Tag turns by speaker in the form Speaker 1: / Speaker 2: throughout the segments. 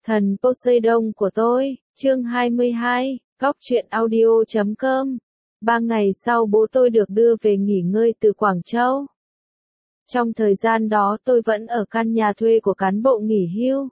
Speaker 1: Thần Poseidon của tôi, chương 22, Góc truyện audio.com. 3 ngày sau bố tôi được đưa về nghỉ ngơi từ Quảng Châu. Trong thời gian đó tôi vẫn ở căn nhà thuê của cán bộ nghỉ hưu.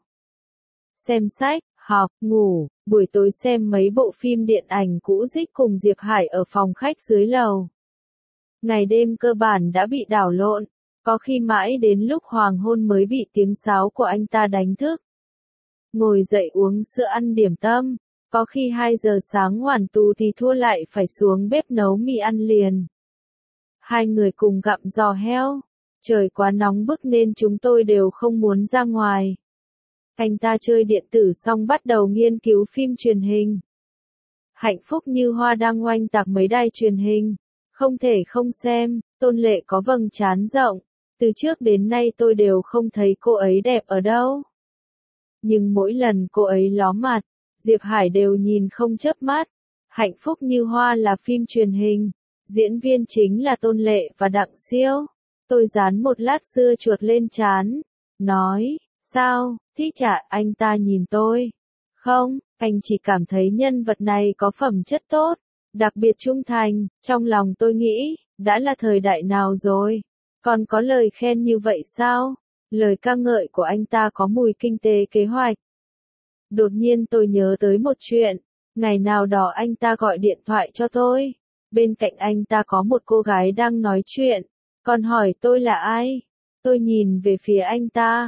Speaker 1: Xem sách, học, ngủ, buổi tối xem mấy bộ phim điện ảnh cũ rích cùng Diệp Hải ở phòng khách dưới lầu. Ngày đêm cơ bản đã bị đảo lộn, có khi mãi đến lúc hoàng hôn mới bị tiếng sáo của anh ta đánh thức. Ngồi dậy uống sữa ăn điểm tâm, có khi 2 giờ sáng hoàn tù thì thua lại phải xuống bếp nấu mì ăn liền. Hai người cùng gặm giò heo, trời quá nóng bức nên chúng tôi đều không muốn ra ngoài. Anh ta chơi điện tử xong bắt đầu nghiên cứu phim truyền hình. Hạnh Phúc Như Hoa đang oanh tạc mấy đài truyền hình, không thể không xem. Tôn Lệ có vầng trán rộng, từ trước đến nay tôi đều không thấy cô ấy đẹp ở đâu. Nhưng mỗi lần cô ấy ló mặt, Diệp Hải đều nhìn không chớp mắt. Hạnh Phúc Như Hoa là phim truyền hình, diễn viên chính là Tôn Lệ và Đặng Siêu. Tôi dán một lát dưa chuột lên trán, nói, sao, thích chả? Anh ta nhìn tôi. Không, anh chỉ cảm thấy nhân vật này có phẩm chất tốt, đặc biệt trung thành. Trong lòng tôi nghĩ, đã là thời đại nào rồi, còn có lời khen như vậy sao? Lời ca ngợi của anh ta có mùi kinh tế kế hoạch. Đột nhiên tôi nhớ tới một chuyện, ngày nào đó anh ta gọi điện thoại cho tôi. Bên cạnh anh ta có một cô gái đang nói chuyện, còn hỏi tôi là ai. Tôi nhìn về phía anh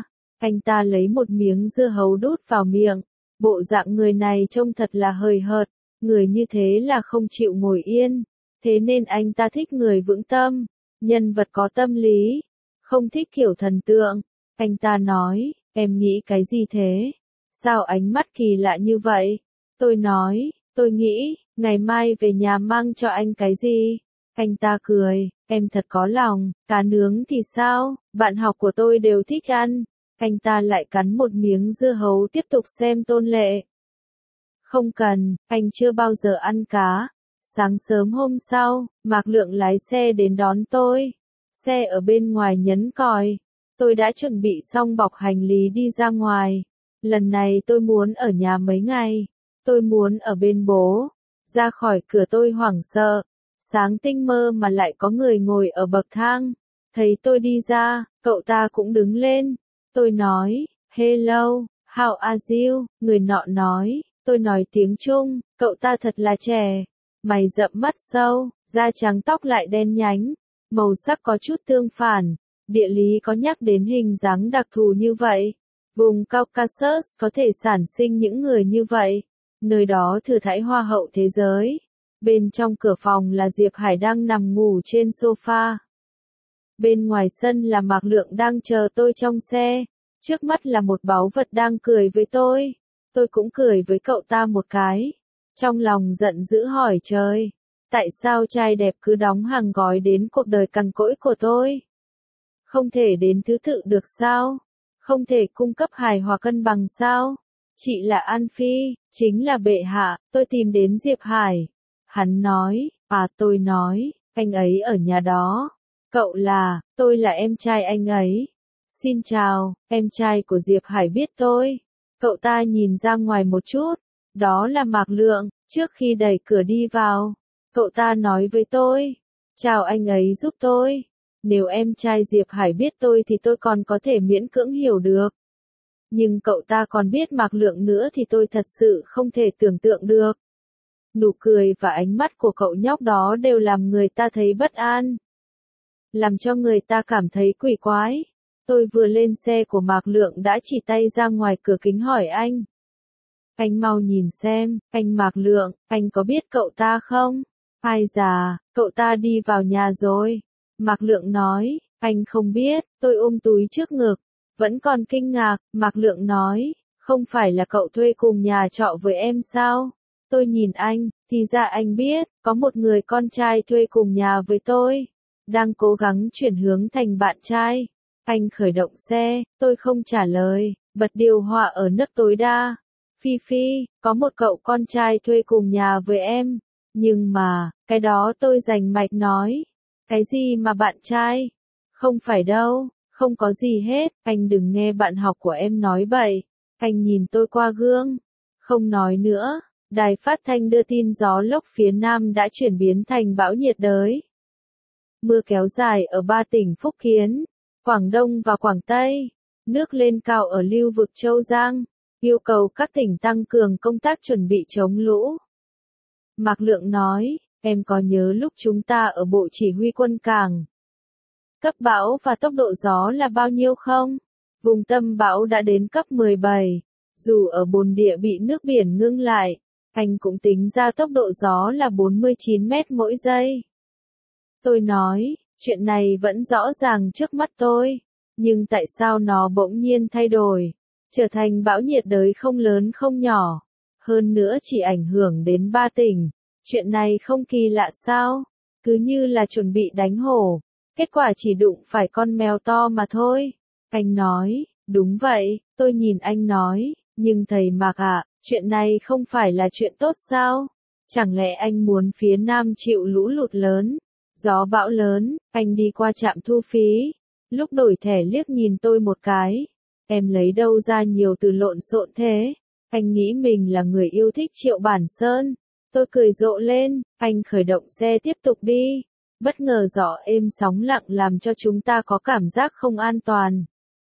Speaker 1: ta lấy một miếng dưa hấu đút vào miệng. Bộ dạng người này trông thật là hời hợt, người như thế là không chịu ngồi yên. Thế nên anh ta thích người vững tâm, nhân vật có tâm lý, không thích kiểu thần tượng. Anh ta nói, em nghĩ cái gì thế? Sao ánh mắt kỳ lạ như vậy? Tôi nói, tôi nghĩ, ngày mai về nhà mang cho anh cái gì? Anh ta cười, em thật có lòng. Cá nướng thì sao? Bạn học của tôi đều thích ăn. Anh ta lại cắn một miếng dưa hấu tiếp tục xem Tôn Lệ. Không cần, anh chưa bao giờ ăn cá. Sáng sớm hôm sau, Mạc Lượng lái xe đến đón tôi. Xe ở bên ngoài nhấn còi. Tôi đã chuẩn bị xong bọc hành lý đi ra ngoài. Lần này tôi muốn ở nhà mấy ngày. Tôi muốn ở bên bố. Ra khỏi cửa tôi hoảng sợ. Sáng tinh mơ mà lại có người ngồi ở bậc thang. Thấy tôi đi ra, cậu ta cũng đứng lên. Tôi nói, hello, how are you? Người nọ nói, tôi nói tiếng Trung, cậu ta thật là trẻ. Mày rậm mắt sâu, da trắng tóc lại đen nhánh. Màu sắc có chút tương phản. Địa lý có nhắc đến hình dáng đặc thù như vậy. Vùng Caucasus có thể sản sinh những người như vậy. Nơi đó thừa thãi hoa hậu thế giới. Bên trong cửa phòng là Diệp Hải đang nằm ngủ trên sofa. Bên ngoài sân là Mạc Lượng đang chờ tôi trong xe. Trước mắt là một báu vật đang cười với tôi. Tôi cũng cười với cậu ta một cái. Trong lòng giận dữ hỏi trời. Tại sao trai đẹp cứ đóng hàng gói đến cuộc đời cằn cỗi của tôi? Không thể đến thứ tự được sao? Không thể cung cấp hài hòa cân bằng sao? Chị là An Phi, chính là bệ hạ. Tôi tìm đến Diệp Hải. Hắn nói, tôi nói, anh ấy ở nhà đó. Cậu là, tôi là em trai anh ấy. Xin chào, em trai của Diệp Hải biết tôi. Cậu ta nhìn ra ngoài một chút. Đó là Mạc Lượng. Trước khi đẩy cửa đi vào, cậu ta nói với tôi, chào anh ấy giúp tôi. Nếu em trai Diệp Hải biết tôi thì tôi còn có thể miễn cưỡng hiểu được. Nhưng cậu ta còn biết Mạc Lượng nữa thì tôi thật sự không thể tưởng tượng được. Nụ cười và ánh mắt của cậu nhóc đó đều làm người ta thấy bất an. Làm cho người ta cảm thấy quỷ quái. Tôi vừa lên xe của Mạc Lượng đã chỉ tay ra ngoài cửa kính hỏi anh. Anh mau nhìn xem, anh Mạc Lượng, anh có biết cậu ta không? Ai già, cậu ta đi vào nhà rồi. Mạc Lượng nói, anh không biết. Tôi ôm túi trước ngực, vẫn còn kinh ngạc. Mạc Lượng nói, không phải là cậu thuê cùng nhà trọ với em sao? Tôi nhìn anh, thì ra anh biết, có một người con trai thuê cùng nhà với tôi. Đang cố gắng chuyển hướng thành bạn trai. Anh khởi động xe, tôi không trả lời, bật điều hòa ở nấc tối đa. Phi Phi, có một cậu con trai thuê cùng nhà với em. Nhưng mà, cái đó tôi rành mạch nói. Cái gì mà bạn trai? Không phải đâu, không có gì hết, anh đừng nghe bạn học của em nói bậy. Anh nhìn tôi qua gương, không nói nữa. Đài phát thanh đưa tin gió lốc phía Nam đã chuyển biến thành bão nhiệt đới. Mưa kéo dài ở 3 tỉnh Phúc Kiến, Quảng Đông và Quảng Tây. Nước lên cao ở lưu vực Châu Giang, yêu cầu các tỉnh tăng cường công tác chuẩn bị chống lũ. Mạc Lượng nói, em có nhớ lúc chúng ta ở Bộ Chỉ huy Quân cảng, cấp bão và tốc độ gió là bao nhiêu không? Vùng tâm bão đã đến cấp 17, dù ở bồn địa bị nước biển ngưng lại, anh cũng tính ra tốc độ gió là 49 mét mỗi giây. Tôi nói, chuyện này vẫn rõ ràng trước mắt tôi, nhưng tại sao nó bỗng nhiên thay đổi, trở thành bão nhiệt đới không lớn không nhỏ, hơn nữa chỉ ảnh hưởng đến 3 tỉnh, chuyện này không kỳ lạ sao, cứ như là chuẩn bị đánh hổ, kết quả chỉ đụng phải con mèo to mà thôi. Anh nói, đúng vậy, tôi nhìn anh nói, nhưng thầy Mạc ạ, chuyện này không phải là chuyện tốt sao? Chẳng lẽ anh muốn phía Nam chịu lũ lụt lớn, gió bão lớn? Anh đi qua trạm thu phí, lúc đổi thẻ liếc nhìn tôi một cái. Em lấy đâu ra nhiều từ lộn xộn thế? Anh nghĩ mình là người yêu thích Triệu Bản Sơn. Tôi cười rộ lên, anh khởi động xe tiếp tục đi. Bất ngờ gió êm sóng lặng làm cho chúng ta có cảm giác không an toàn.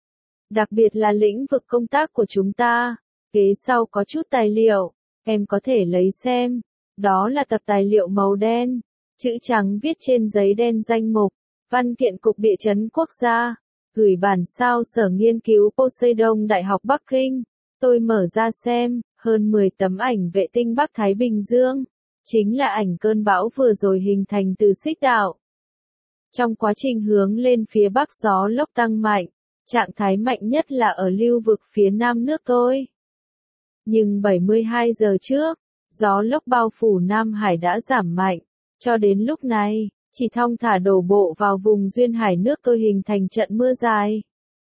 Speaker 1: Đặc biệt là lĩnh vực công tác của chúng ta. Kế sau có chút tài liệu, em có thể lấy xem. Đó là tập tài liệu màu đen, chữ trắng viết trên giấy đen danh mục, văn kiện Cục Địa chấn Quốc gia, gửi bản sao Sở Nghiên cứu Poseidon Đại học Bắc Kinh. Tôi mở ra xem, hơn 10 tấm ảnh vệ tinh Bắc Thái Bình Dương. Chính là ảnh cơn bão vừa rồi hình thành từ xích đạo. Trong quá trình hướng lên phía Bắc gió lốc tăng mạnh, trạng thái mạnh nhất là ở lưu vực phía Nam nước tôi. Nhưng 72 giờ trước, gió lốc bao phủ Nam Hải đã giảm mạnh. Cho đến lúc này, chỉ thong thả đổ bộ vào vùng duyên hải nước tôi hình thành trận mưa dài.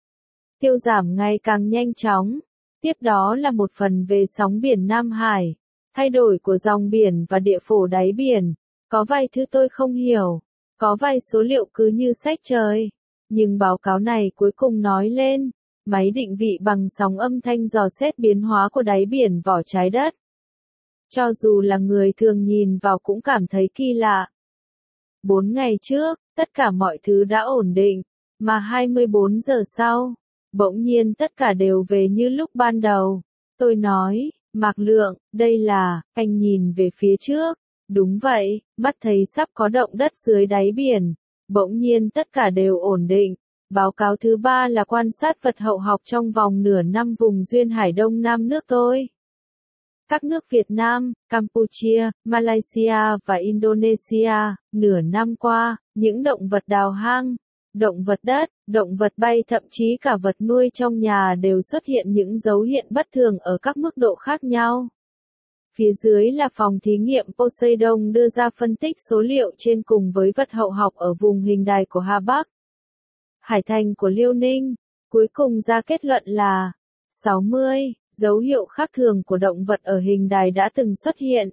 Speaker 1: Tiêu giảm ngày càng nhanh chóng. Tiếp đó là một phần về sóng biển Nam Hải, thay đổi của dòng biển và địa phổ đáy biển. Có vài thứ tôi không hiểu, có vài số liệu cứ như sách trời. Nhưng báo cáo này cuối cùng nói lên, máy định vị bằng sóng âm thanh dò xét biến hóa của đáy biển vỏ trái đất. Cho dù là người thường nhìn vào cũng cảm thấy kỳ lạ. 4 ngày trước, tất cả mọi thứ đã ổn định, mà 24 giờ sau, bỗng nhiên tất cả đều về như lúc ban đầu. Tôi nói, Mạc Lượng, đây là, anh nhìn về phía trước. Đúng vậy, mắt thấy sắp có động đất dưới đáy biển. Bỗng nhiên tất cả đều ổn định. Báo cáo thứ 3 là quan sát vật hậu học trong vòng nửa năm vùng duyên hải Đông Nam nước tôi. Các nước Việt Nam, Campuchia, Malaysia và Indonesia, nửa năm qua, những động vật đào hang, động vật đất, động vật bay thậm chí cả vật nuôi trong nhà đều xuất hiện những dấu hiệu bất thường ở các mức độ khác nhau. Phía dưới là phòng thí nghiệm Poseidon đưa ra phân tích số liệu trên cùng với vật hậu học ở vùng hình đài của Hà Bắc, Hải Thành của Liêu Ninh, cuối cùng ra kết luận là 60. Dấu hiệu khác thường của động vật ở hình đài đã từng xuất hiện.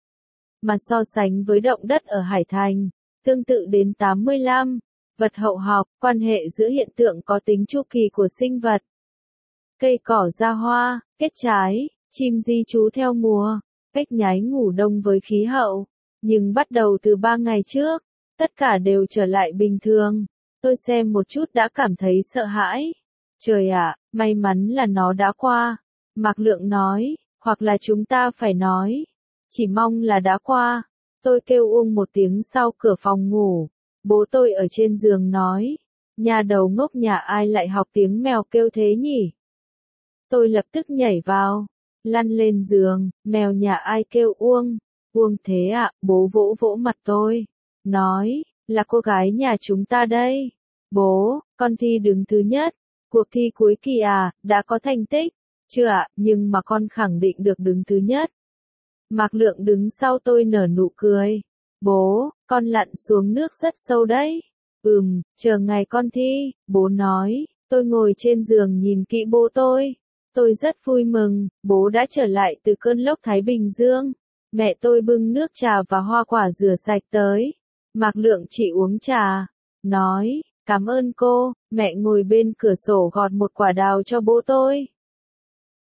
Speaker 1: Mà so sánh với động đất ở Hải Thành, tương tự đến 85. Vật hậu học, quan hệ giữa hiện tượng có tính chu kỳ của sinh vật. Cây cỏ ra hoa, kết trái, chim di trú theo mùa, ếch nhái ngủ đông với khí hậu. Nhưng bắt đầu từ 3 ngày trước, tất cả đều trở lại bình thường. Tôi xem một chút đã cảm thấy sợ hãi. Trời ạ, may mắn là nó đã qua. Mạc Lượng nói, hoặc là chúng ta phải nói, chỉ mong là đã qua. Tôi kêu uông một tiếng sau cửa phòng ngủ. Bố tôi ở trên giường nói, nhà đầu ngốc nhà ai lại học tiếng mèo kêu thế nhỉ? Tôi lập tức nhảy vào, lăn lên giường, mèo nhà ai kêu uông? Uông thế ạ, bố vỗ vỗ mặt tôi, nói, là cô gái nhà chúng ta đây. Bố, con thi đứng thứ nhất, cuộc thi cuối kỳ à, đã có thành tích. Chưa ạ, nhưng mà con khẳng định được đứng thứ nhất. Mạc Lượng đứng sau tôi nở nụ cười. Bố, con lặn xuống nước rất sâu đấy. Chờ ngày con thi, bố nói. Tôi ngồi trên giường nhìn kỹ bố tôi. Tôi rất vui mừng, bố đã trở lại từ cơn lốc Thái Bình Dương. Mẹ tôi bưng nước trà và hoa quả rửa sạch tới. Mạc Lượng chỉ uống trà. Nói, cảm ơn cô, mẹ ngồi bên cửa sổ gọt một quả đào cho bố tôi.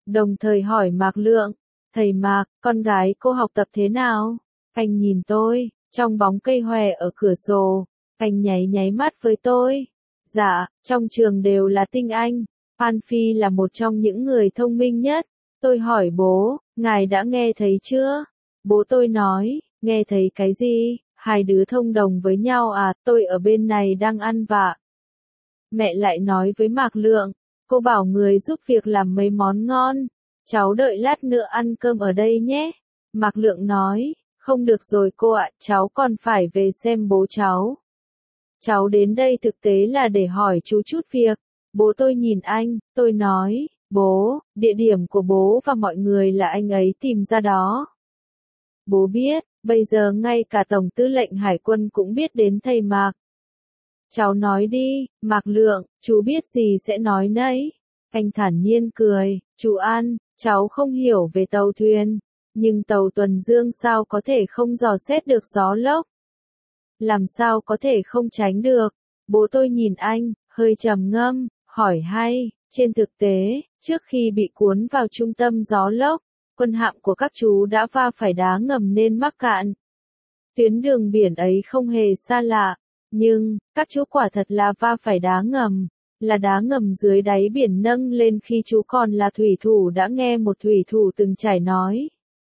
Speaker 1: đồng thời hỏi Mạc Lượng, thầy Mạc, con gái cô học tập thế nào? Anh nhìn tôi, trong bóng cây hoè ở cửa sổ, anh nháy nháy mắt với tôi. Dạ, trong trường đều là tinh anh, Phan Phi là một trong những người thông minh nhất. Tôi hỏi bố, ngài đã nghe thấy chưa? Bố tôi nói, nghe thấy cái gì? Hai đứa thông đồng với nhau à, tôi ở bên này đang ăn vạ. Mẹ lại nói với Mạc Lượng, cô bảo người giúp việc làm mấy món ngon, cháu đợi lát nữa ăn cơm ở đây nhé. Mạc Lượng nói, không được rồi cô ạ, cháu còn phải về xem bố cháu. Cháu đến đây thực tế là để hỏi chú chút việc. Bố tôi nhìn anh, tôi nói, bố, địa điểm của bố và mọi người là anh ấy tìm ra đó. Bố biết, bây giờ ngay cả Tổng tư lệnh Hải quân cũng biết đến thầy Mạc. Cháu nói đi, Mạc Lượng, chú biết gì sẽ nói nấy. Anh thản nhiên cười, chú An, cháu không hiểu về tàu thuyền, nhưng tàu tuần dương sao có thể không dò xét được gió lốc? Làm sao có thể không tránh được? Bố tôi nhìn anh, hơi trầm ngâm, hỏi hay, trên thực tế, trước khi bị cuốn vào trung tâm gió lốc, quân hạm của các chú đã va phải đá ngầm nên mắc cạn. Tuyến đường biển ấy không hề xa lạ, nhưng, các chú quả thật là va phải đá ngầm, là đá ngầm dưới đáy biển nâng lên khi chú còn là thủy thủ đã nghe một thủy thủ từng trải nói.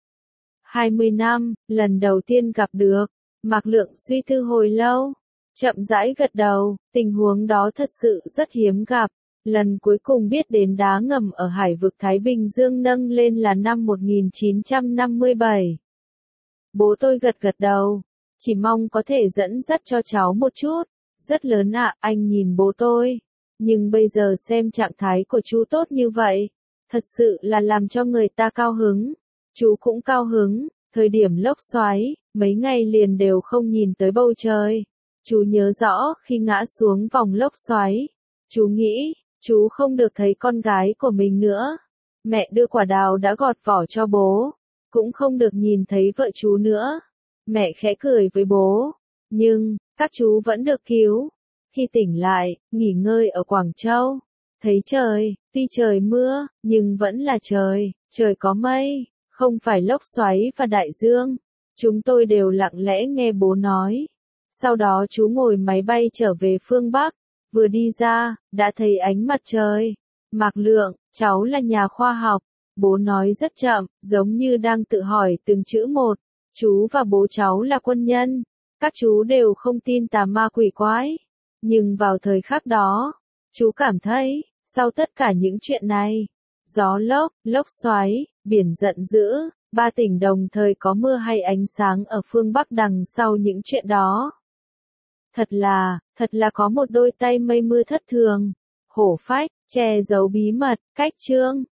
Speaker 1: 20 năm, lần đầu tiên gặp được, Mạc Lượng suy tư hồi lâu, chậm rãi gật đầu, tình huống đó thật sự rất hiếm gặp. Lần cuối cùng biết đến đá ngầm ở hải vực Thái Bình Dương nâng lên là năm 1957. Bố tôi gật gật đầu, chỉ mong có thể dẫn dắt cho cháu một chút. Rất lớn ạ, anh nhìn bố tôi. Nhưng bây giờ xem trạng thái của chú tốt như vậy, thật sự là làm cho người ta cao hứng. Chú cũng cao hứng, thời điểm lốc xoáy, mấy ngày liền đều không nhìn tới bầu trời. Chú nhớ rõ khi ngã xuống vòng lốc xoáy, chú nghĩ, chú không được thấy con gái của mình nữa. Mẹ đưa quả đào đã gọt vỏ cho bố, cũng không được nhìn thấy vợ chú nữa. Mẹ khẽ cười với bố, nhưng, các chú vẫn được cứu. Khi tỉnh lại, nghỉ ngơi ở Quảng Châu, thấy trời, tuy trời mưa, nhưng vẫn là trời, trời có mây, không phải lốc xoáy và đại dương. Chúng tôi đều lặng lẽ nghe bố nói. Sau đó chú ngồi máy bay trở về phương Bắc, vừa đi ra, đã thấy ánh mặt trời. Mạc Lượng, cháu là nhà khoa học. Bố nói rất chậm, giống như đang tự hỏi từng chữ một. Chú và bố cháu là quân nhân. Các chú đều không tin tà ma quỷ quái. Nhưng vào thời khắc đó, chú cảm thấy, sau tất cả những chuyện này, gió lốc, lốc xoáy, biển giận dữ, ba tỉnh đồng thời có mưa hay ánh sáng ở phương Bắc đằng sau những chuyện đó. Thật là có một đôi tay mây mưa thất thường, hổ phách, che giấu bí mật, cách chương.